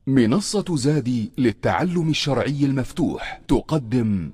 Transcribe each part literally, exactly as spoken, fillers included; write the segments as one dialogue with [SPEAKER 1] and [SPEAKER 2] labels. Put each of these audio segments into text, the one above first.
[SPEAKER 1] منصة زادي للتعلم الشرعي المفتوح تقدم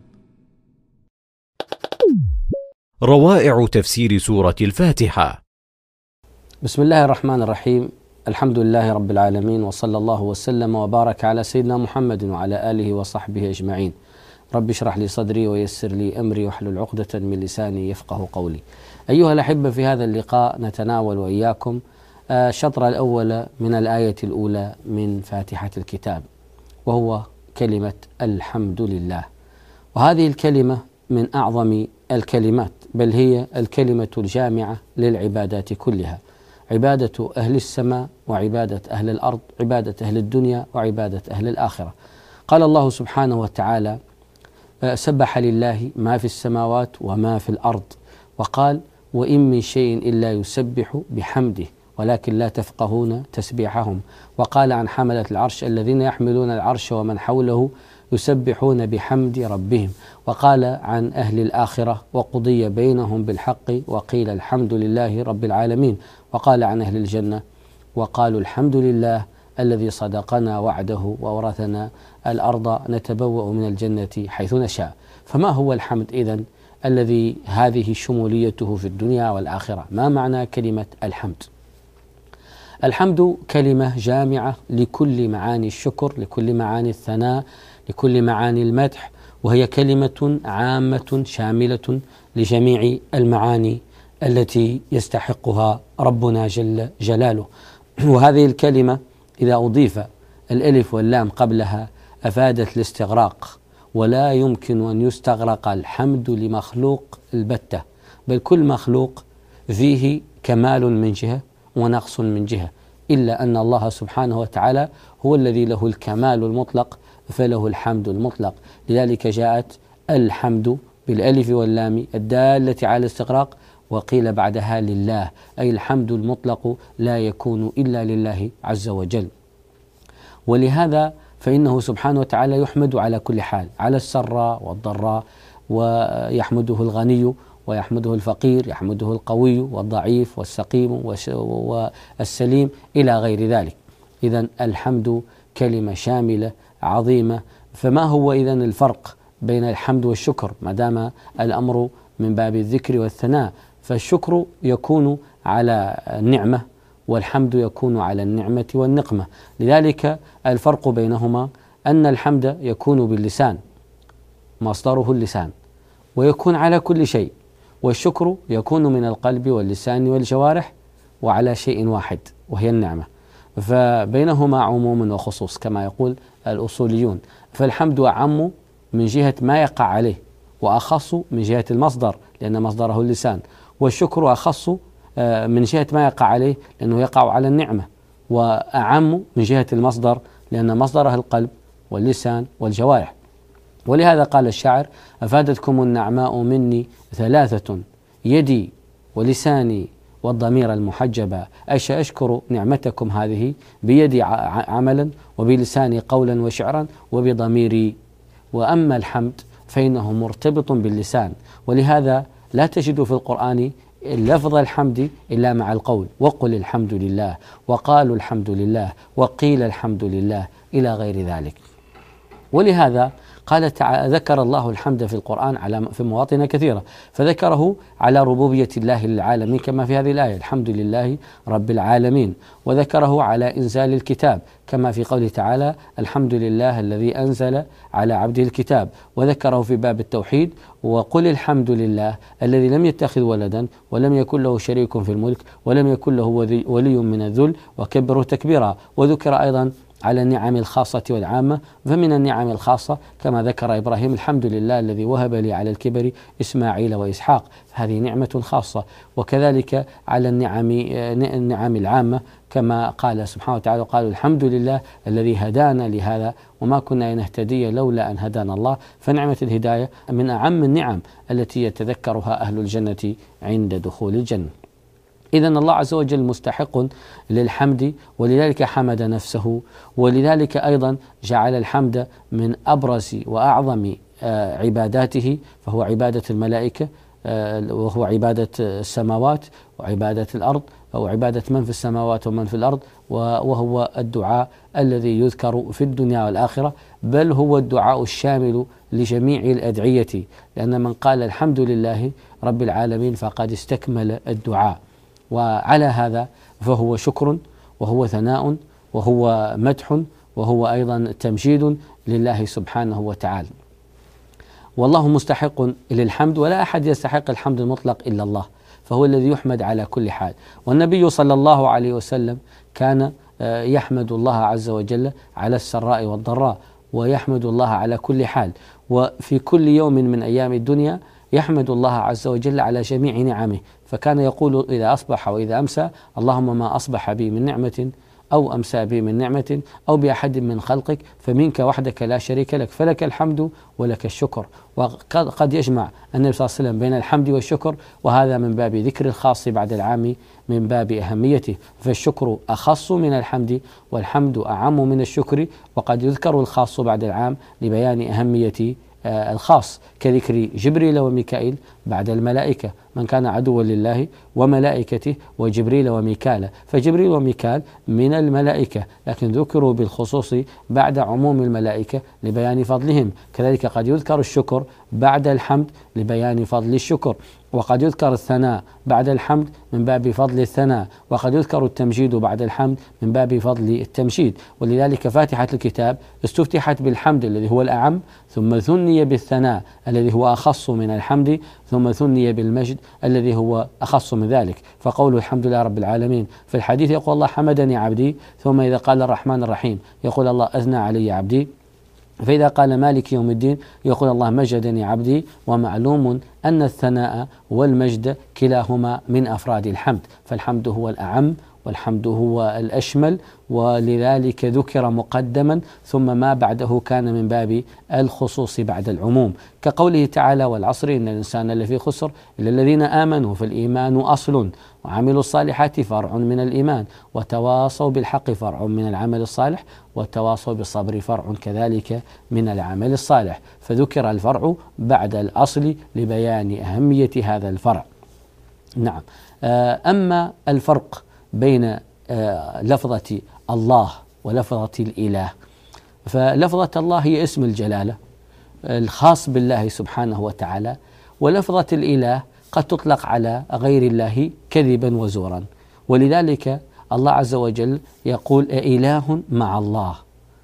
[SPEAKER 2] روائع تفسير سورة الفاتحة.
[SPEAKER 3] بسم الله الرحمن الرحيم. الحمد لله رب العالمين، وصلى الله وسلم وبارك على سيدنا محمد وعلى آله وصحبه أجمعين. رب اشرح لي صدري ويسر لي أمري واحلل عقدة من لساني يفقه قولي. أيها الأحبة، في هذا اللقاء نتناول وإياكم الشطر الأول من الآية الأولى من فاتحة الكتاب، وهو كلمة الحمد لله. وهذه الكلمة من أعظم الكلمات، بل هي الكلمة الجامعة للعبادات كلها، عبادة أهل السماء وعبادة أهل الأرض، عبادة أهل الدنيا وعبادة أهل الآخرة. قال الله سبحانه وتعالى: سبح لله ما في السماوات وما في الأرض، وقال: وإن من شيء إلا يسبح بحمده ولكن لا تفقهون تسبيحهم. وقال عن حملة العرش: الذين يحملون العرش ومن حوله يسبحون بحمد ربهم. وقال عن أهل الآخرة: وقضي بينهم بالحق وقيل الحمد لله رب العالمين. وقال عن أهل الجنة: وقالوا الحمد لله الذي صدقنا وعده وورثنا الأرض نتبوأ من الجنة حيث نشاء. فما هو الحمد إذن الذي هذه شموليته في الدنيا والآخرة؟ ما معنى كلمة الحمد؟ الحمد كلمة جامعة لكل معاني الشكر، لكل معاني الثناء، لكل معاني المدح، وهي كلمة عامة شاملة لجميع المعاني التي يستحقها ربنا جل جلاله. وهذه الكلمة إذا أضيف الألف واللام قبلها أفادت الاستغراق، ولا يمكن أن يستغرق الحمد لمخلوق البتة، بل كل مخلوق فيه كمال من جهة ونقص من جهة، إلا أن الله سبحانه وتعالى هو الذي له الكمال المطلق فله الحمد المطلق. لذلك جاءت الحمد بالألف واللام الدالة على الاستغراق، وقيل بعدها لله، أي الحمد المطلق لا يكون إلا لله عز وجل. ولهذا فإنه سبحانه وتعالى يحمد على كل حال، على السراء والضراء، ويحمده الغني ويحمده الفقير، يحمده القوي والضعيف والسقيم والسليم إلى غير ذلك. إذن الحمد كلمة شاملة عظيمة. فما هو إذن الفرق بين الحمد والشكر ما دام الأمر من باب الذكر والثناء؟ فالشكر يكون على النعمة، والحمد يكون على النعمة والنقمة. لذلك الفرق بينهما أن الحمد يكون باللسان، مصدره اللسان، ويكون على كل شيء، والشكر يكون من القلب واللسان والجوارح وعلى شيء واحد وهي النعمة. فبينهما عموم وخصوص كما يقول الأصوليون. فالحمد أعم من جهة ما يقع عليه، وأخص من جهة المصدر لأن مصدره اللسان، والشكر أخص من جهة ما يقع عليه لأنه يقع على النعمة، وأعم من جهة المصدر لأن مصدره القلب واللسان والجوارح. ولهذا قال الشاعر: أفادتكم النعماء مني ثلاثة، يدي ولساني والضمير المحجبا. أش أشكر نعمتكم هذه بيدي عملا، وبلساني قولا وشعرا، وبضميري. وأما الحمد فإنه مرتبط باللسان، ولهذا لا تجد في القرآن لفظ الحمد إلا مع القول: وقل الحمد لله، وقالوا الحمد لله، وقيل الحمد لله، إلى غير ذلك. ولهذا قال تعالى: ذكر الله الحمد في القرآن على في مواطن كثيرة، فذكره على ربوبية الله للعالمين كما في هذه الآية: الحمد لله رب العالمين. وذكره على إنزال الكتاب كما في قوله تعالى: الحمد لله الذي أنزل على عبده الكتاب. وذكره في باب التوحيد: وقل الحمد لله الذي لم يتخذ ولدا ولم يكن له شريك في الملك ولم يكن له ولي من الذل وكبره تكبيرا. وذكر أيضا على النعم الخاصة والعامة، فمن النعم الخاصة كما ذكر إبراهيم: الحمد لله الذي وهب لي على الكبر إسماعيل وإسحاق، هذه نعمة خاصة. وكذلك على النعم النعم العامة كما قال سبحانه وتعالى: قالوا الحمد لله الذي هدانا لهذا وما كنا لنهتدي لولا أن هدانا الله. فنعمة الهداية من أعم النعم التي يتذكرها أهل الجنة عند دخول الجنة. إذن الله عز وجل مستحق للحمد، ولذلك حمد نفسه، ولذلك أيضا جعل الحمد من أبرز وأعظم عباداته، فهو عبادة الملائكة وهو عبادة السماوات وعبادة الأرض، أو عبادة من في السماوات ومن في الأرض، وهو الدعاء الذي يذكر في الدنيا والآخرة، بل هو الدعاء الشامل لجميع الأدعية، لأن من قال الحمد لله رب العالمين فقد استكمل الدعاء. وعلى هذا فهو شكر، وهو ثناء، وهو مدح، وهو أيضا تمجيد لله سبحانه وتعالى. والله مستحق للحمد، ولا أحد يستحق الحمد المطلق إلا الله، فهو الذي يحمد على كل حال. والنبي صلى الله عليه وسلم كان يحمد الله عز وجل على السراء والضراء، ويحمد الله على كل حال، وفي كل يوم من أيام الدنيا يحمد الله عز وجل على جميع نعمه، فكان يقول إذا أصبح وإذا أمسى: اللهم ما أصبح بي من نعمة أو أمسى بي من نعمة أو بأحد من خلقك فمنك وحدك لا شريك لك، فلك الحمد ولك الشكر. وقد يجمع النبي صلى الله عليه وسلم بين الحمد والشكر، وهذا من باب ذكر الخاص بعد العام من باب أهميته، فالشكر أخص من الحمد، والحمد أعم من الشكر، وقد يذكر الخاص بعد العام لبيان أهمية الخاص، كذكر جبريل وميكائيل بعد الملائكة، من كان عدوا لله وملائكته وجبريل وميكال، فجبريل وميكال من الملائكة لكن ذكروا بالخصوص بعد عموم الملائكة لبيان فضلهم. كذلك قد يذكر الشكر بعد الحمد لبيان فضل الشكر، وقد يذكر الثناء بعد الحمد من باب فضل الثناء، وقد يذكر التمجيد بعد الحمد من باب فضل التمجيد. ولذلك فاتحة الكتاب استفتحت بالحمد الذي هو الأعم، ثم ثني بالثناء الذي هو أخص من الحمد، ثم ثني بالمجد الذي هو أخص من ذلك. فقول الحمد لله رب العالمين في الحديث يقول الله حمدني عبدي، ثم إذا قال الرحمن الرحيم يقول الله أثنى علي عبدي، فإذا قال مالك يوم الدين يقول الله مجدني عبدي. ومعلوم أن الثناء والمجد كلاهما من أفراد الحمد، فالحمد هو الأعم والحمد هو الأشمل، ولذلك ذكر مقدما، ثم ما بعده كان من باب الخصوص بعد العموم، كقوله تعالى: والعصر إن الإنسان لفي خسر إلا الذين آمنوا، فالإيمان أصل، وعملوا الصالحات فرع من الإيمان، وتواصوا بالحق فرع من العمل الصالح، وتواصوا بالصبر فرع كذلك من العمل الصالح. فذكر الفرع بعد الأصل لبيان أهمية هذا الفرع. نعم. أما الفرق بين لفظة الله ولفظة الإله، فلفظة الله هي اسم الجلالة الخاص بالله سبحانه وتعالى، ولفظة الإله قد تطلق على غير الله كذبا وزورا. ولذلك الله عز وجل يقول إله مع الله،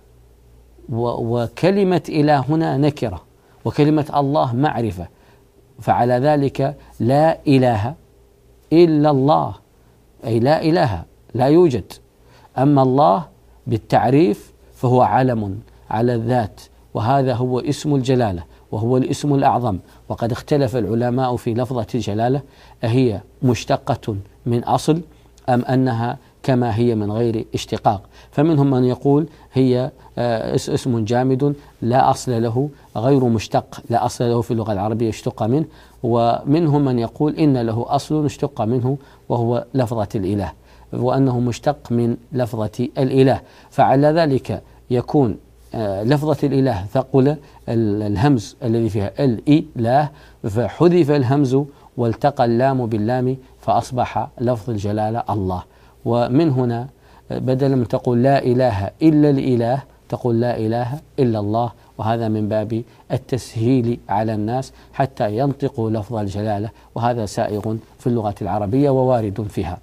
[SPEAKER 3] وكلمة إله هنا نكرة، وكلمة الله معرفة، فعلى ذلك لا إله إلا الله، أي لا إله، لا يوجد. أما الله بالتعريف فهو علم على الذات، وهذا هو اسم الجلالة، وهو الاسم الأعظم. وقد اختلف العلماء في لفظة الجلالة، أهي مشتقة من أصل أم أنها كما هي من غير اشتقاق؟ فمنهم من يقول هي اسم جامد لا أصل له، غير مشتق، لا أصل له في اللغة العربية اشتق منه، ومنهم من يقول إن له أصل اشتق منه وهو لفظة الإله، وأنه مشتق من لفظة الإله. فعلى ذلك يكون لفظة الإله ثقل الهمز الذي فيها الإله، فحذف الهمز والتقى اللام باللام فأصبح لفظ الجلالة الله. ومن هنا بدل من تقول لا إله إلا الإله تقول لا إله إلا الله، وهذا من باب التسهيل على الناس حتى ينطقوا لفظ الجلالة، وهذا سائغ في اللغة العربية ووارد فيها.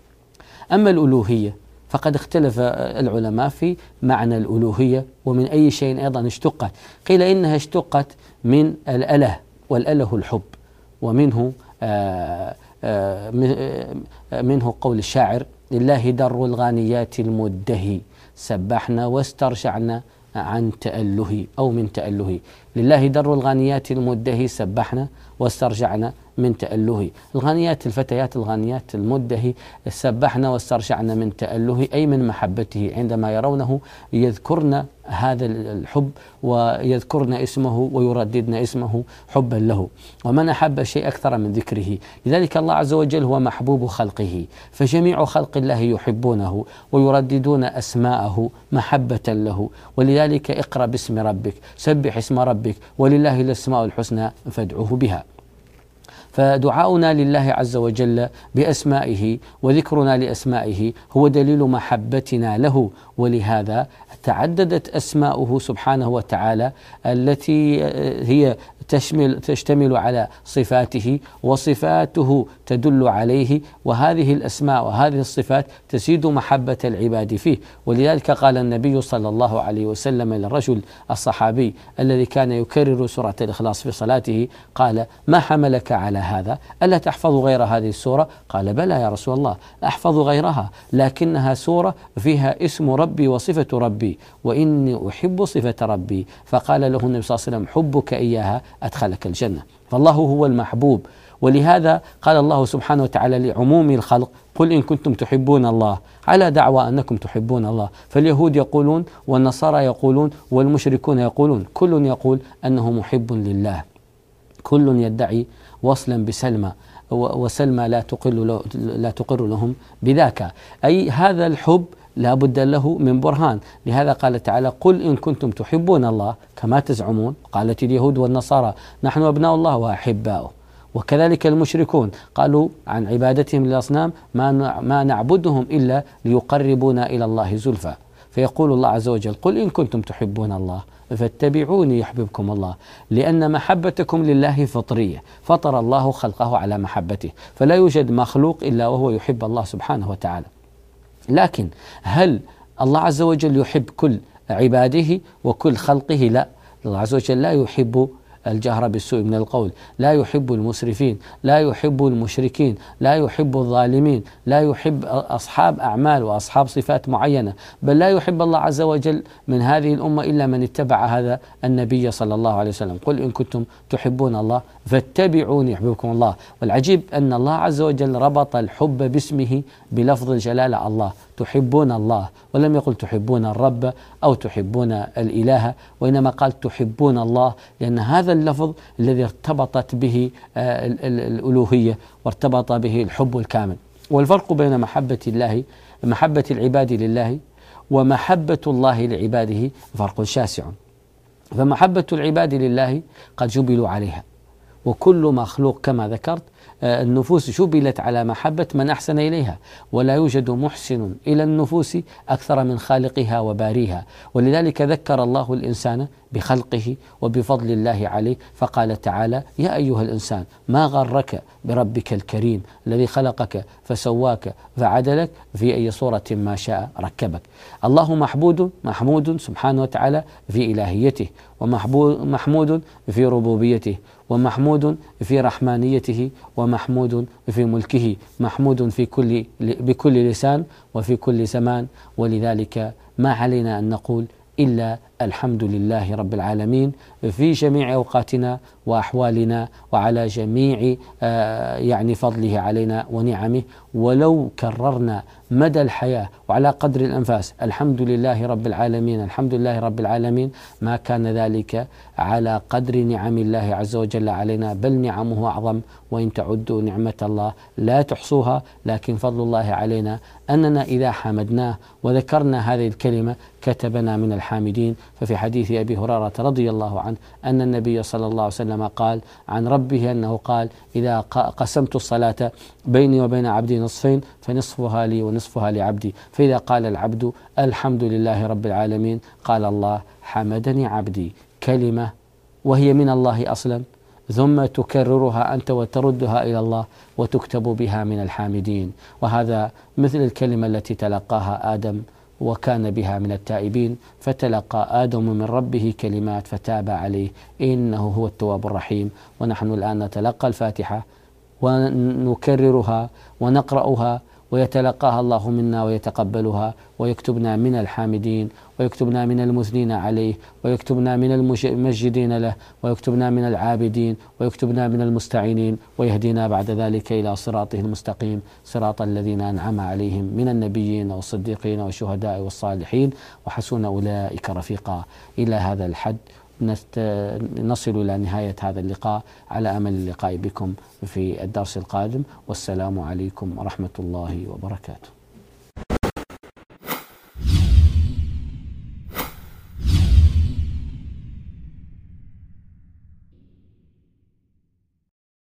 [SPEAKER 3] أما الألوهية فقد اختلف العلماء في معنى الألوهية ومن أي شيء أيضا اشتقت. قيل إنها اشتقت من الأله، والأله الحب، ومنه آآ آآ منه قول الشاعر: لله در الغانيات المدهي سبحنا واسترجعنا عن تأله، أو من تأله. لله در الغانيات المدهي سبحنا واسترجعنا من تأله. الغانيات الفتيات الغانيات المدهي سبحنا واسترجعنا من تأله، أي من محبته، عندما يرونه يذكرن هذا الحب ويذكرن اسمه ويرددن اسمه حبا له. ومن أحب شيء أكثر من ذكره، لذلك الله عز وجل هو محبوب خلقه، فجميع خلق الله يحبونه ويرددون أسماءه محبة له. ولذلك اقرأ باسم ربك، سبح اسم ربك، ولله الأسماء الحسنى فادعوه بها. فدعاؤنا لله عز وجل بأسمائه وذكرنا لأسمائه هو دليل محبتنا له، ولهذا تعددت أسماؤه سبحانه وتعالى التي هي تشمل تشتمل على صفاته، وصفاته تدل عليه، وهذه الأسماء وهذه الصفات تزيد محبة العباد فيه. ولذلك قال النبي صلى الله عليه وسلم للرجل الصحابي الذي كان يكرر سورة الإخلاص في صلاته، قال: ما حملك على هذا؟ ألا تحفظ غير هذه السورة؟ قال: بلى يا رسول الله، أحفظ غيرها، لكنها سورة فيها اسم ربي وصفة ربي، وإني أحب صفة ربي. فقال له النبي صلى الله عليه وسلم: حبك إياها أدخلك الجنة. فالله هو المحبوب، ولهذا قال الله سبحانه وتعالى لعموم الخلق: قل إن كنتم تحبون الله، على دعوى أنكم تحبون الله. فاليهود يقولون، والنصارى يقولون، والمشركون يقولون، كل يقول أنه محب لله، كل يدعي وصلا بسلمى، وسلمى لا تقر لا تقر لهم بذاك. أي هذا الحب لا بد له من برهان. لهذا قال تعالى: قل إن كنتم تحبون الله كما تزعمون. قالت اليهود والنصارى: نحن أبناء الله وأحباؤه. وكذلك المشركون قالوا عن عبادتهم للأصنام: ما ما نعبدهم إلا ليقربونا إلى الله زلفى. فيقول الله عز وجل: قل إن كنتم تحبون الله فاتبعوني يحببكم الله، لأن محبتكم لله فطرية، فطر الله خلقه على محبته، فلا يوجد مخلوق إلا وهو يحب الله سبحانه وتعالى. لكن هل الله عز وجل يحب كل عباده وكل خلقه؟ لا، الله عز وجل لا يحب الجهر بالسوء من القول، لا يحب المسرفين، لا يحب المشركين، لا يحب الظالمين، لا يحب أصحاب أعمال وأصحاب صفات معينة، بل لا يحب الله عز وجل من هذه الأمة إلا من اتبع هذا النبي صلى الله عليه وسلم. قل إن كنتم تحبون الله فاتبعوني يحببكم الله. والعجيب أن الله عز وجل ربط الحب باسمه بلفظ الجلالة: الله، تحبون الله، ولم يقل تحبون الرب أو تحبون الإله، وإنما قال تحبون الله، لأن هذا اللفظ الذي ارتبطت به الألوهية وارتبط به الحب الكامل. والفرق بين محبة الله محبة العباد لله ومحبة الله لعباده فرق شاسع. فمحبة العباد لله قد جبلوا عليها، وكل مخلوق كما ذكرت النفوس جبلت على محبة من أحسن إليها، ولا يوجد محسن إلى النفوس أكثر من خالقها وباريها. ولذلك ذكر الله الإنسان بخلقه وبفضل الله عليه، فقال تعالى: يا أيها الإنسان ما غرك بربك الكريم الذي خلقك فسواك فعدلك في أي صورة ما شاء ركبك. الله محمود محمود سبحانه وتعالى في إلهيته، ومحمود في ربوبيته، ومحمود في رحمانيته، ومحمود في ملكه، محمود في كل بكل لسان وفي كل زمان. ولذلك ما علينا أن نقول إلا الحمد لله رب العالمين في جميع أوقاتنا وأحوالنا، وعلى جميع آه يعني فضله علينا ونعمه. ولو كررنا مدى الحياة وعلى قدر الأنفاس الحمد لله رب العالمين الحمد لله رب العالمين، ما كان ذلك على قدر نعم الله عز وجل علينا، بل نعمه أعظم، وإن تعدوا نعمة الله لا تحصوها. لكن فضل الله علينا أننا إذا حمدناه وذكرنا هذه الكلمة كتبنا من الحامدين. ففي حديث أبي هريرة رضي الله عنه أن النبي صلى الله عليه وسلم قال عن ربه أنه قال: إذا قسمت الصلاة بيني وبين عبدي نصفين فنصفها لي ونصفها لعبدي، فإذا قال العبد الحمد لله رب العالمين قال الله: حمدني عبدي، كلمة وهي من الله أصلا، ثم تكررها أنت وتردها إلى الله وتكتب بها من الحامدين. وهذا مثل الكلمة التي تلقاها آدم وكان بها من التائبين، فتلقى آدم من ربه كلمات فتاب عليه إنه هو التواب الرحيم. ونحن الآن نتلقى الفاتحة ونكررها ونقرأها، ويتلقاها الله منا ويتقبلها، ويكتبنا من الحامدين، ويكتبنا من المثنين عليه، ويكتبنا من المسجدين له، ويكتبنا من العابدين، ويكتبنا من المستعينين، ويهدينا بعد ذلك إلى صراطه المستقيم، صراط الذين أنعم عليهم من النبيين والصديقين والشهداء والصالحين، وحسن أولئك رفيقا. إلى هذا الحد نصل إلى نهاية هذا اللقاء، على أمل اللقاء بكم في الدرس القادم، والسلام عليكم ورحمة الله وبركاته.